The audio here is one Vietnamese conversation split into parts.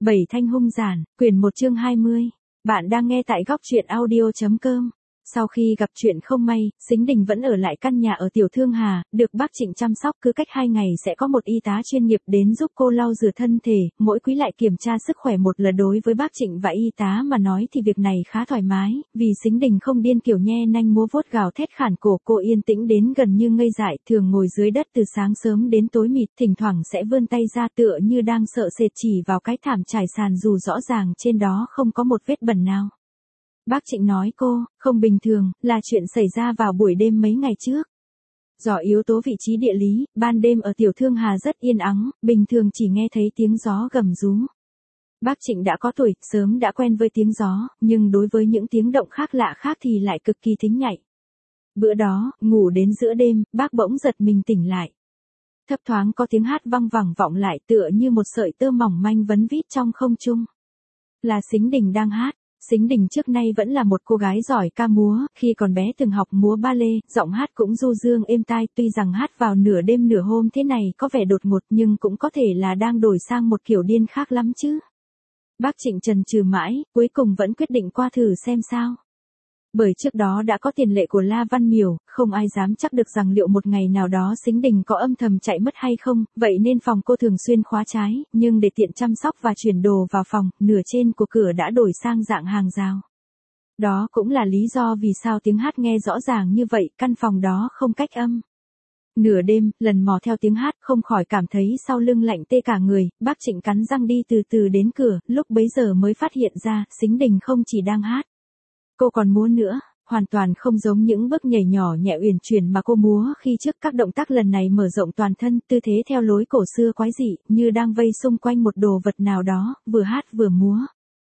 Bảy thanh hung giản, quyển 1 chương 20. Bạn đang nghe tại góc truyện audio.com. Sau khi gặp chuyện không may, Sính Đình vẫn ở lại căn nhà ở Tiểu Thương Hà, được bác Trịnh chăm sóc, cứ cách 2 ngày sẽ có một y tá chuyên nghiệp đến giúp cô lau rửa thân thể, mỗi quý lại kiểm tra sức khỏe một lần. Đối với bác Trịnh và y tá mà nói thì việc này khá thoải mái, vì Sính Đình không điên kiểu nhe nanh múa vuốt gào thét khản cổ, cô yên tĩnh đến gần như ngây dại, thường ngồi dưới đất từ sáng sớm đến tối mịt, thỉnh thoảng sẽ vươn tay ra tựa như đang sợ sệt chỉ vào cái thảm trải sàn dù rõ ràng trên đó không có một vết bẩn nào. Bác Trịnh nói cô, không bình thường, là chuyện xảy ra vào buổi đêm mấy ngày trước. Do yếu tố vị trí địa lý, ban đêm ở Tiểu Thương Hà rất yên ắng, bình thường chỉ nghe thấy tiếng gió gầm rú. Bác Trịnh đã có tuổi, sớm đã quen với tiếng gió, nhưng đối với những tiếng động khác lạ khác thì lại cực kỳ thính nhạy. Bữa đó, ngủ đến giữa đêm, bác bỗng giật mình tỉnh lại. Thấp thoáng có tiếng hát văng vẳng vọng lại tựa như một sợi tơ mỏng manh vấn vít trong không trung. Là Sính Đình đang hát. Sính Đình trước nay vẫn là một cô gái giỏi ca múa, khi còn bé từng học múa ba lê, giọng hát cũng du dương êm tai, tuy rằng hát vào nửa đêm nửa hôm thế này có vẻ đột ngột nhưng cũng có thể là đang đổi sang một kiểu điên khác lắm chứ. Bác Trịnh chần chừ mãi, cuối cùng vẫn quyết định qua thử xem sao. Bởi trước đó đã có tiền lệ của La Văn Miểu, không ai dám chắc được rằng liệu một ngày nào đó Sính Đình có âm thầm chạy mất hay không, vậy nên phòng cô thường xuyên khóa trái, nhưng để tiện chăm sóc và chuyển đồ vào phòng, nửa trên của cửa đã đổi sang dạng hàng rào. Đó cũng là lý do vì sao tiếng hát nghe rõ ràng như vậy, căn phòng đó không cách âm. Nửa đêm, lần mò theo tiếng hát, không khỏi cảm thấy sau lưng lạnh tê cả người, bác Trịnh cắn răng đi từ từ đến cửa, lúc bấy giờ mới phát hiện ra, Sính Đình không chỉ đang hát. Cô còn múa nữa, hoàn toàn không giống những bước nhảy nhỏ nhẹ uyển chuyển mà cô múa khi trước. Các động tác lần này mở rộng toàn thân, tư thế theo lối cổ xưa quái dị, như đang vây xung quanh một đồ vật nào đó, vừa hát vừa múa.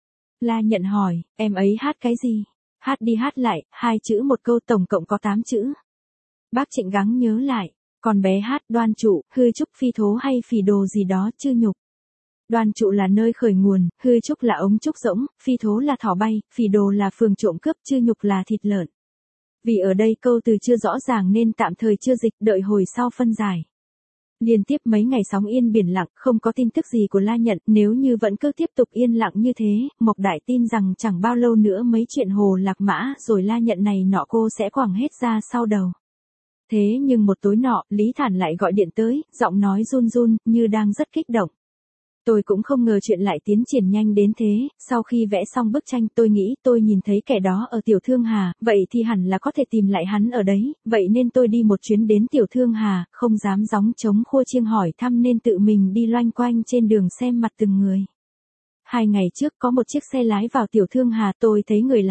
La Nhận hỏi, em ấy hát cái gì? Hát đi hát lại, 2 chữ một câu, tổng cộng có 8 chữ. Bác Trịnh gắng nhớ lại, con bé hát Đoan Trụ, hư trúc phi thố hay phỉ đồ gì đó, chư nhục. Đoan Trụ là nơi khởi nguồn, hư trúc là ống trúc rỗng, phi thố là thỏ bay, phỉ đồ là phường trộm cướp, chư nhục là thịt lợn. Vì ở đây câu từ chưa rõ ràng nên tạm thời chưa dịch, đợi hồi sau phân giải. Liên tiếp mấy ngày sóng yên biển lặng, không có tin tức gì của La Nhận, nếu như vẫn cứ tiếp tục yên lặng như thế, Mộc Đại tin rằng chẳng bao lâu nữa mấy chuyện hồ lạc mã rồi La Nhận này nọ cô sẽ quẳng hết ra sau đầu. Thế nhưng một tối nọ, Lý Thản lại gọi điện tới, giọng nói run run, như đang rất kích động. Tôi cũng không ngờ chuyện lại tiến triển nhanh đến thế, sau khi vẽ xong bức tranh tôi nghĩ tôi nhìn thấy kẻ đó ở Tiểu Thương Hà, vậy thì hẳn là có thể tìm lại hắn ở đấy, vậy nên tôi đi một chuyến đến Tiểu Thương Hà, không dám gióng trống khua chiêng hỏi thăm nên tự mình đi loanh quanh trên đường xem mặt từng người. 2 ngày trước có một chiếc xe lái vào Tiểu Thương Hà, tôi thấy người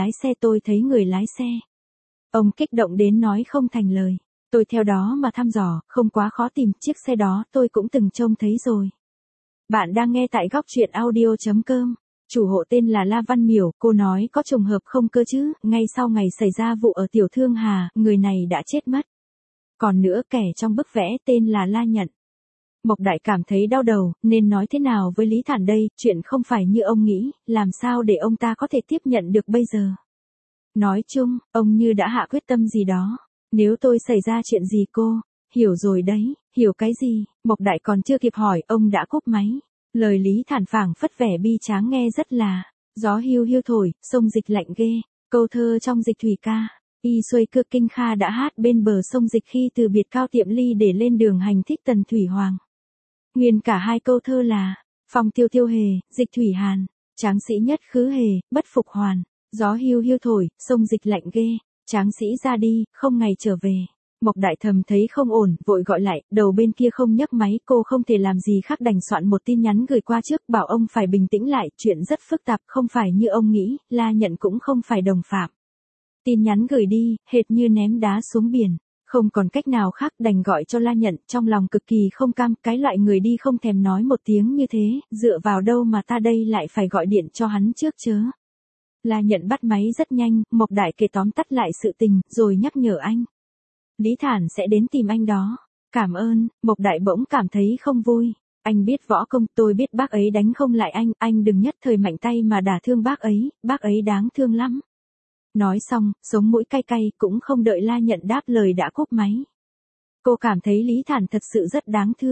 lái xe. Ông kích động đến nói không thành lời. Tôi theo đó mà thăm dò, không quá khó tìm, chiếc xe đó tôi cũng từng trông thấy rồi. Bạn đang nghe tại góc truyện audio.com. Chủ hộ tên là La Văn Miểu, cô nói có trùng hợp không cơ chứ, ngay sau ngày xảy ra vụ ở Tiểu Thương Hà, người này đã chết mất. Còn nữa kẻ trong bức vẽ tên là La Nhận. Mộc Đại cảm thấy đau đầu, nên nói thế nào với Lý Thản đây, chuyện không phải như ông nghĩ, làm sao để ông ta có thể tiếp nhận được bây giờ. Nói chung, ông như đã hạ quyết tâm gì đó. Nếu tôi xảy ra chuyện gì cô, hiểu rồi đấy, hiểu cái gì, Mộc Đại còn chưa kịp hỏi, ông đã cúp máy. Lời Lý Thản phảng phất vẻ bi tráng nghe rất là, gió hiu hiu thổi, sông Dịch lạnh ghê, câu thơ trong Dịch thủy ca. Y xuôi cưa kinh kha đã hát bên bờ sông Dịch khi từ biệt cao tiệm ly để lên đường hành thích tần thủy hoàng. Nguyên cả 2 câu thơ là, phong tiêu tiêu hề, Dịch thủy hàn, tráng sĩ nhất khứ hề, bất phục hoàn, gió hiu hiu thổi, sông Dịch lạnh ghê, tráng sĩ ra đi, không ngày trở về. Mộc Đại thầm thấy không ổn, vội gọi lại, đầu bên kia không nhấc máy, cô không thể làm gì khác đành soạn một tin nhắn gửi qua trước, bảo ông phải bình tĩnh lại, chuyện rất phức tạp, không phải như ông nghĩ, La Nhận cũng không phải đồng phạm. Tin nhắn gửi đi, hệt như ném đá xuống biển, không còn cách nào khác đành gọi cho La Nhận, trong lòng cực kỳ không cam, cái loại người đi không thèm nói một tiếng như thế, dựa vào đâu mà ta đây lại phải gọi điện cho hắn trước chớ. La Nhận bắt máy rất nhanh, Mộc Đại kể tóm tắt lại sự tình, rồi nhắc nhở anh. Lý Thản sẽ đến tìm anh đó. Cảm ơn, Mộc Đại bỗng cảm thấy không vui. Anh biết võ công, tôi biết bác ấy đánh không lại anh đừng nhất thời mạnh tay mà đả thương bác ấy đáng thương lắm. Nói xong, sống mũi cay cay, cũng không đợi La Nhận đáp lời đã cúp máy. Cô cảm thấy Lý Thản thật sự rất đáng thương.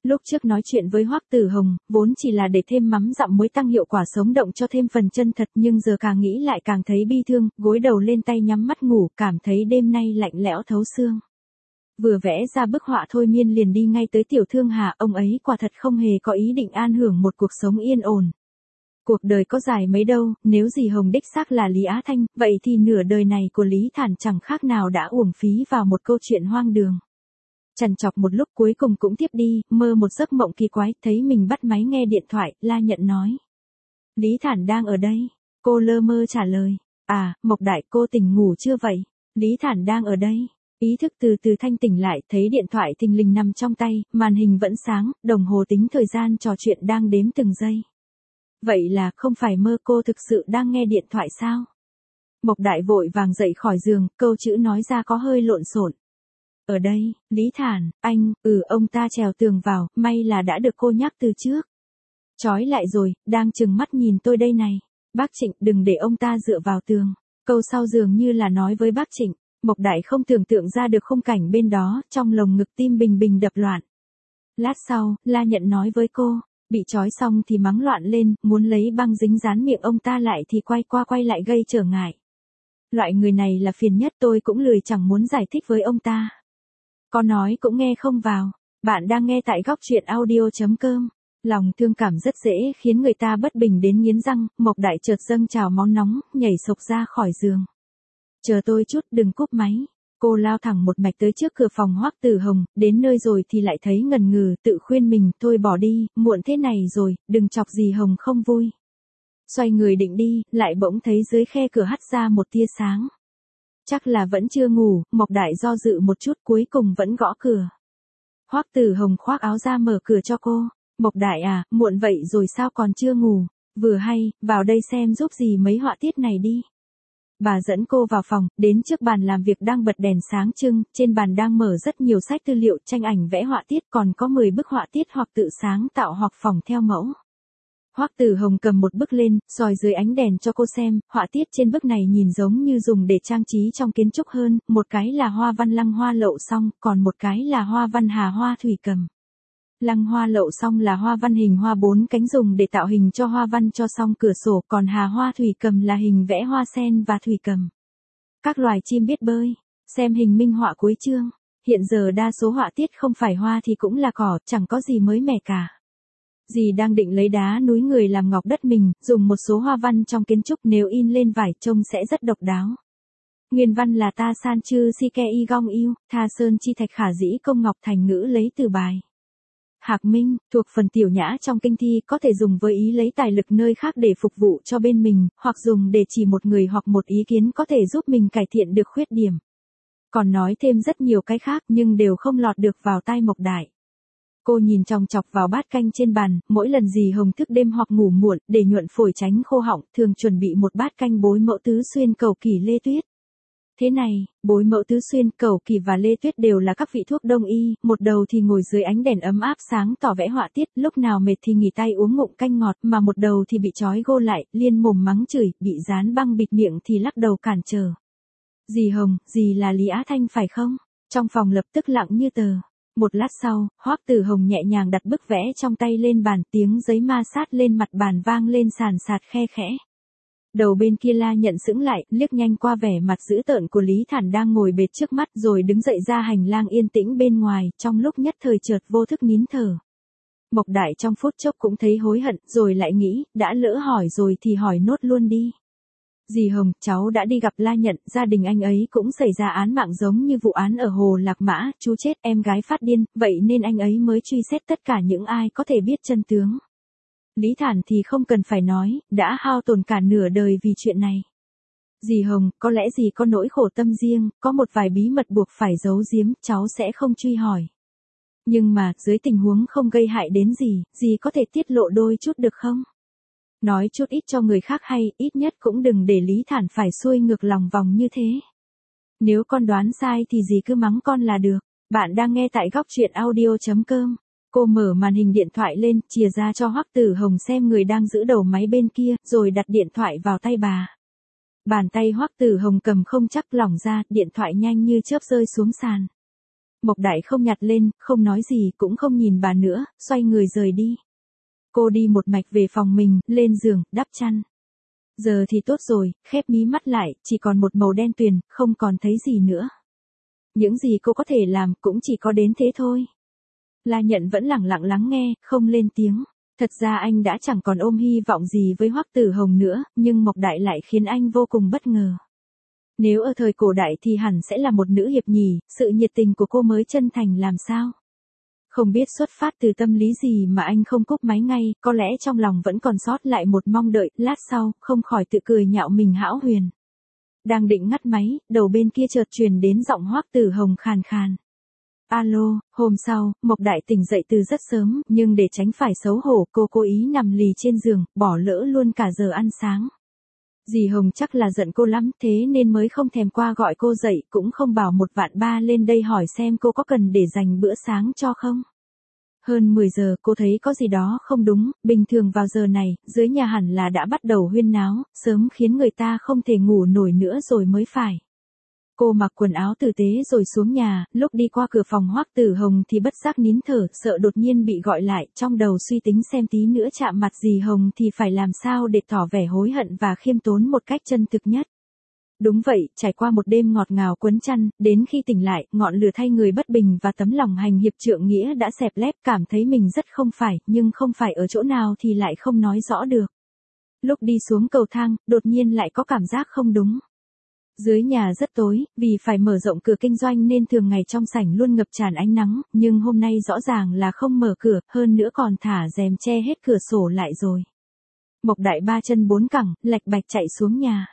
Lúc trước nói chuyện với Hoắc Tử Hồng, vốn chỉ là để thêm mắm dặm muối tăng hiệu quả sống động cho thêm phần chân thật, nhưng giờ càng nghĩ lại càng thấy bi thương, gối đầu lên tay nhắm mắt ngủ, cảm thấy đêm nay lạnh lẽo thấu xương. Vừa vẽ ra bức họa thôi Miên liền đi ngay tới Tiểu Thương Hà, ông ấy quả thật không hề có ý định an hưởng một cuộc sống yên ổn. Cuộc đời có dài mấy đâu, nếu dì Hồng đích xác là Lý Á Thanh, vậy thì nửa đời này của Lý Thản chẳng khác nào đã uổng phí vào một câu chuyện hoang đường. Trằn trọc một lúc cuối cùng cũng tiếp đi, mơ một giấc mộng kỳ quái, thấy mình bắt máy nghe điện thoại, La Nhận nói. Lý Thản đang ở đây. Cô lơ mơ trả lời. À, Mộc Đại, cô tỉnh ngủ chưa vậy? Lý Thản đang ở đây. Ý thức từ từ thanh tỉnh lại, thấy điện thoại thình lình nằm trong tay, màn hình vẫn sáng, đồng hồ tính thời gian trò chuyện đang đếm từng giây. Vậy là không phải mơ, cô thực sự đang nghe điện thoại sao? Mộc Đại vội vàng dậy khỏi giường, câu chữ nói ra có hơi lộn xộn. Ở đây, Lý Thản, anh, ông ta trèo tường vào, may là đã được cô nhắc từ trước. Chói lại rồi, đang chừng mắt nhìn tôi đây này. Bác Trịnh, đừng để ông ta dựa vào tường. Câu sau dường như là nói với bác Trịnh. Mộc Đại không tưởng tượng ra được khung cảnh bên đó, trong lồng ngực tim bình bình đập loạn. Lát sau, La Nhận nói với cô, bị trói xong thì mắng loạn lên, muốn lấy băng dính dán miệng ông ta lại thì quay qua quay lại gây trở ngại. Loại người này là phiền nhất, tôi cũng lười chẳng muốn giải thích với ông ta. Có nói cũng nghe không vào. Bạn đang nghe tại góc truyện audio.com. Lòng thương cảm rất dễ khiến người ta bất bình đến nghiến răng, Mộc Đại chợt dâng trào máu nóng, nhảy sộc ra khỏi giường. Chờ tôi chút, đừng cúp máy. Cô lao thẳng một mạch tới trước cửa phòng Hoắc Tử Hồng, đến nơi rồi thì lại thấy ngần ngừ, tự khuyên mình, thôi bỏ đi, muộn thế này rồi, đừng chọc dì Hồng không vui. Xoay người định đi, lại bỗng thấy dưới khe cửa hắt ra một tia sáng. Chắc là vẫn chưa ngủ, Mộc Đại do dự một chút cuối cùng vẫn gõ cửa. Hoắc Tử Hồng khoác áo ra mở cửa cho cô. Mộc Đại à, muộn vậy rồi sao còn chưa ngủ? Vừa hay, vào đây xem giúp gì mấy họa tiết này đi. Bà dẫn cô vào phòng, đến trước bàn làm việc đang bật đèn sáng trưng, trên bàn đang mở rất nhiều sách tư liệu, tranh ảnh vẽ họa tiết, còn có 10 bức họa tiết hoặc tự sáng tạo hoặc phỏng theo mẫu. Hoắc Tử Hồng cầm một bức lên, soi dưới ánh đèn cho cô xem, họa tiết trên bức này nhìn giống như dùng để trang trí trong kiến trúc hơn, một cái là hoa văn Lăng Hoa Lậu Song, còn một cái là hoa văn Hà Hoa Thủy Cầm. Lăng Hoa Lậu Song là hoa văn hình hoa 4 cánh dùng để tạo hình cho hoa văn cho song cửa sổ, còn Hà Hoa Thủy Cầm là hình vẽ hoa sen và thủy cầm. Các loài chim biết bơi. Xem hình minh họa cuối chương. Hiện giờ đa số họa tiết không phải hoa thì cũng là cỏ, chẳng có gì mới mẻ cả. Dì đang định lấy đá núi người làm ngọc đất mình, dùng một số hoa văn trong kiến trúc, nếu in lên vải trông sẽ rất độc đáo. Nguyên văn là ta san chư si ke y gong yêu, tha sơn chi thạch khả dĩ công ngọc, thành ngữ lấy từ bài Hạc Minh, thuộc phần tiểu nhã trong kinh thi, có thể dùng với ý lấy tài lực nơi khác để phục vụ cho bên mình, hoặc dùng để chỉ một người hoặc một ý kiến có thể giúp mình cải thiện được khuyết điểm. Còn nói thêm rất nhiều cái khác nhưng đều không lọt được vào tai Mộc Đại. Cô nhìn chòng chọc vào bát canh trên bàn, mỗi lần dì Hồng thức đêm hoặc ngủ muộn, để nhuận phổi tránh khô họng, thường chuẩn bị một bát canh bối mẫu tứ xuyên, cầu kỳ, lê tuyết. Thế này, bối mẫu tứ xuyên, cầu kỳ và lê tuyết đều là các vị thuốc đông y, một đầu thì ngồi dưới ánh đèn ấm áp sáng tỏ vẽ họa tiết, lúc nào mệt thì nghỉ tay uống ngụm canh ngọt, mà một đầu thì bị trói gô lại, liên mồm mắng chửi, bị dán băng bịt miệng thì lắc đầu cản trở. Dì Hồng, dì là Lý Á Thanh phải không? Trong phòng lập tức lặng như tờ. Một lát sau, Hoắc Tử Hồng nhẹ nhàng đặt bức vẽ trong tay lên bàn, tiếng giấy ma sát lên mặt bàn vang lên sàn sạt khe khẽ. Đầu bên kia La Nhận sững lại, liếc nhanh qua vẻ mặt dữ tợn của Lý Thản đang ngồi bệt trước mắt, rồi đứng dậy ra hành lang yên tĩnh bên ngoài, trong lúc nhất thời chợt vô thức nín thở. Mộc Đại trong phút chốc cũng thấy hối hận, rồi lại nghĩ, đã lỡ hỏi rồi thì hỏi nốt luôn đi. Dì Hồng, cháu đã đi gặp La Nhận, gia đình anh ấy cũng xảy ra án mạng giống như vụ án ở Hồ Lạc Mã, chú chết, em gái phát điên, vậy nên anh ấy mới truy xét tất cả những ai có thể biết chân tướng. Lý Thản thì không cần phải nói, đã hao tổn cả nửa đời vì chuyện này. Dì Hồng, có lẽ dì có nỗi khổ tâm riêng, có một vài bí mật buộc phải giấu giếm, cháu sẽ không truy hỏi. Nhưng mà, dưới tình huống không gây hại đến gì, dì có thể tiết lộ đôi chút được không? Nói chút ít cho người khác hay, ít nhất cũng đừng để Lý Thản phải xuôi ngược lòng vòng như thế. Nếu con đoán sai thì dì cứ mắng con là được. Bạn đang nghe tại góc truyện audio.com. Cô mở màn hình điện thoại lên, chìa ra cho Hoắc Tử Hồng xem người đang giữ đầu máy bên kia, rồi đặt điện thoại vào tay bà. Bàn tay Hoắc Tử Hồng cầm không chắc lỏng ra, điện thoại nhanh như chớp rơi xuống sàn. Mộc Đại không nhặt lên, không nói gì, cũng không nhìn bà nữa, xoay người rời đi. Cô đi một mạch về phòng mình, lên giường, đắp chăn. Giờ thì tốt rồi, khép mí mắt lại, chỉ còn một màu đen tuyền, không còn thấy gì nữa. Những gì cô có thể làm cũng chỉ có đến thế thôi. La Nhận vẫn lẳng lặng lắng nghe, không lên tiếng. Thật ra anh đã chẳng còn ôm hy vọng gì với Hoắc Tử Hồng nữa, nhưng Mộc Đại lại khiến anh vô cùng bất ngờ. Nếu ở thời cổ đại thì hẳn sẽ là một nữ hiệp nhì, sự nhiệt tình của cô mới chân thành làm sao? Không biết xuất phát từ tâm lý gì mà anh không cúp máy ngay, có lẽ trong lòng vẫn còn sót lại một mong đợi, lát sau, không khỏi tự cười nhạo mình hão huyền. Đang định ngắt máy, đầu bên kia chợt truyền đến giọng Hoắc Tử Hồng khàn khàn. Alo, hôm sau, Mộc Đại tỉnh dậy từ rất sớm, nhưng để tránh phải xấu hổ, cô cố ý nằm lì trên giường, bỏ lỡ luôn cả giờ ăn sáng. Dì Hồng chắc là giận cô lắm, thế nên mới không thèm qua gọi cô dậy, cũng không bảo 1-3 lên đây hỏi xem cô có cần để dành bữa sáng cho không. Hơn 10 giờ cô thấy có gì đó không đúng, bình thường vào giờ này, dưới nhà hẳn là đã bắt đầu huyên náo, sớm khiến người ta không thể ngủ nổi nữa rồi mới phải. Cô mặc quần áo tử tế rồi xuống nhà, lúc đi qua cửa phòng Hoắc Tử Hồng thì bất giác nín thở, sợ đột nhiên bị gọi lại, trong đầu suy tính xem tí nữa chạm mặt dì Hồng thì phải làm sao để tỏ vẻ hối hận và khiêm tốn một cách chân thực nhất. Đúng vậy, trải qua một đêm ngọt ngào quấn chăn, đến khi tỉnh lại, ngọn lửa thay người bất bình và tấm lòng hành hiệp trượng nghĩa đã xẹp lép, cảm thấy mình rất không phải, nhưng không phải ở chỗ nào thì lại không nói rõ được. Lúc đi xuống cầu thang, đột nhiên lại có cảm giác không đúng. Dưới nhà rất tối, vì phải mở rộng cửa kinh doanh nên thường ngày trong sảnh luôn ngập tràn ánh nắng, nhưng hôm nay rõ ràng là không mở cửa, hơn nữa còn thả rèm che hết cửa sổ lại rồi. Mộc Đại 3 chân 4 cẳng, lạch bạch chạy xuống nhà.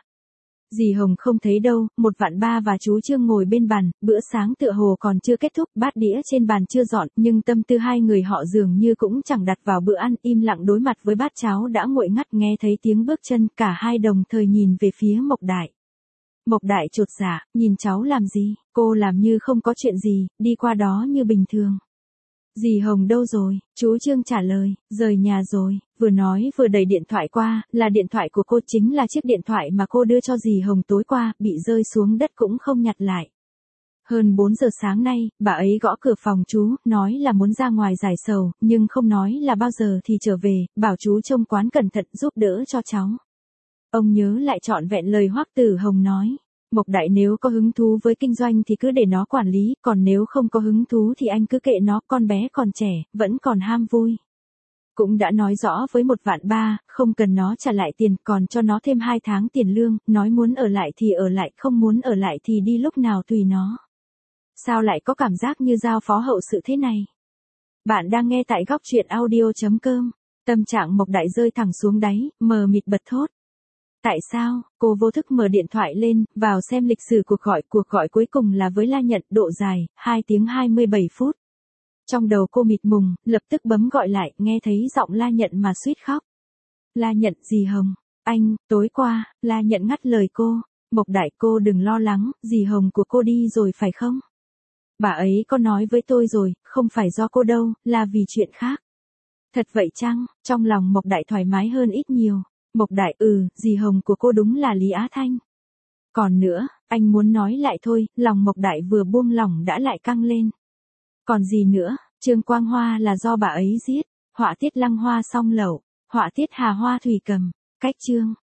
Dì Hồng không thấy đâu, 1-3 và chú Trương ngồi bên bàn, bữa sáng tựa hồ còn chưa kết thúc, bát đĩa trên bàn chưa dọn, nhưng tâm tư hai người họ dường như cũng chẳng đặt vào bữa ăn, im lặng đối mặt với bát cháo đã nguội ngắt, nghe thấy tiếng bước chân, cả hai đồng thời nhìn về phía Mộc Đại. Mộc Đại chột dạ, nhìn cháu làm gì, cô làm như không có chuyện gì, đi qua đó như bình thường. Dì Hồng đâu rồi, chú Trương trả lời, rời nhà rồi, vừa nói vừa đẩy điện thoại qua, là điện thoại của cô, chính là chiếc điện thoại mà cô đưa cho dì Hồng tối qua, bị rơi xuống đất cũng không nhặt lại. Hơn 4 giờ sáng nay, bà ấy gõ cửa phòng chú, nói là muốn ra ngoài giải sầu, nhưng không nói là bao giờ thì trở về, bảo chú trông quán cẩn thận giúp đỡ cho cháu. Ông nhớ lại trọn vẹn lời Hoắc Tử Hồng nói. Mộc Đại nếu có hứng thú với kinh doanh thì cứ để nó quản lý, còn nếu không có hứng thú thì anh cứ kệ nó, con bé còn trẻ, vẫn còn ham vui. Cũng đã nói rõ với 1-3, không cần nó trả lại tiền, còn cho nó thêm 2 tháng tiền lương, nói muốn ở lại thì ở lại, không muốn ở lại thì đi lúc nào tùy nó. Sao lại có cảm giác như giao phó hậu sự thế này? Bạn đang nghe tại góc truyện audio.com. Tâm trạng Mộc Đại rơi thẳng xuống đáy, mờ mịt bật thốt. Tại sao? Cô vô thức mở điện thoại lên, vào xem lịch sử cuộc gọi cuối cùng là với La Nhận, độ dài, 2 tiếng 27 phút. Trong đầu cô mịt mùng, lập tức bấm gọi lại, nghe thấy giọng La Nhận mà suýt khóc. La Nhận, dì Hồng, anh, tối qua, La Nhận ngắt lời cô, Mộc Đại cô đừng lo lắng, dì Hồng của cô đi rồi phải không? Bà ấy có nói với tôi rồi, không phải do cô đâu, là vì chuyện khác. Thật vậy chăng? Trong lòng Mộc Đại thoải mái hơn ít nhiều. Mộc Đại, dì Hồng của cô đúng là Lý Á Thanh. Còn nữa, anh muốn nói lại thôi, lòng Mộc Đại vừa buông lỏng đã lại căng lên. Còn gì nữa, Trương Quang Hoa là do bà ấy giết, họa tiết Lăng Hoa song lậu, họa tiết Hà Hoa thủy cầm, cách Trương.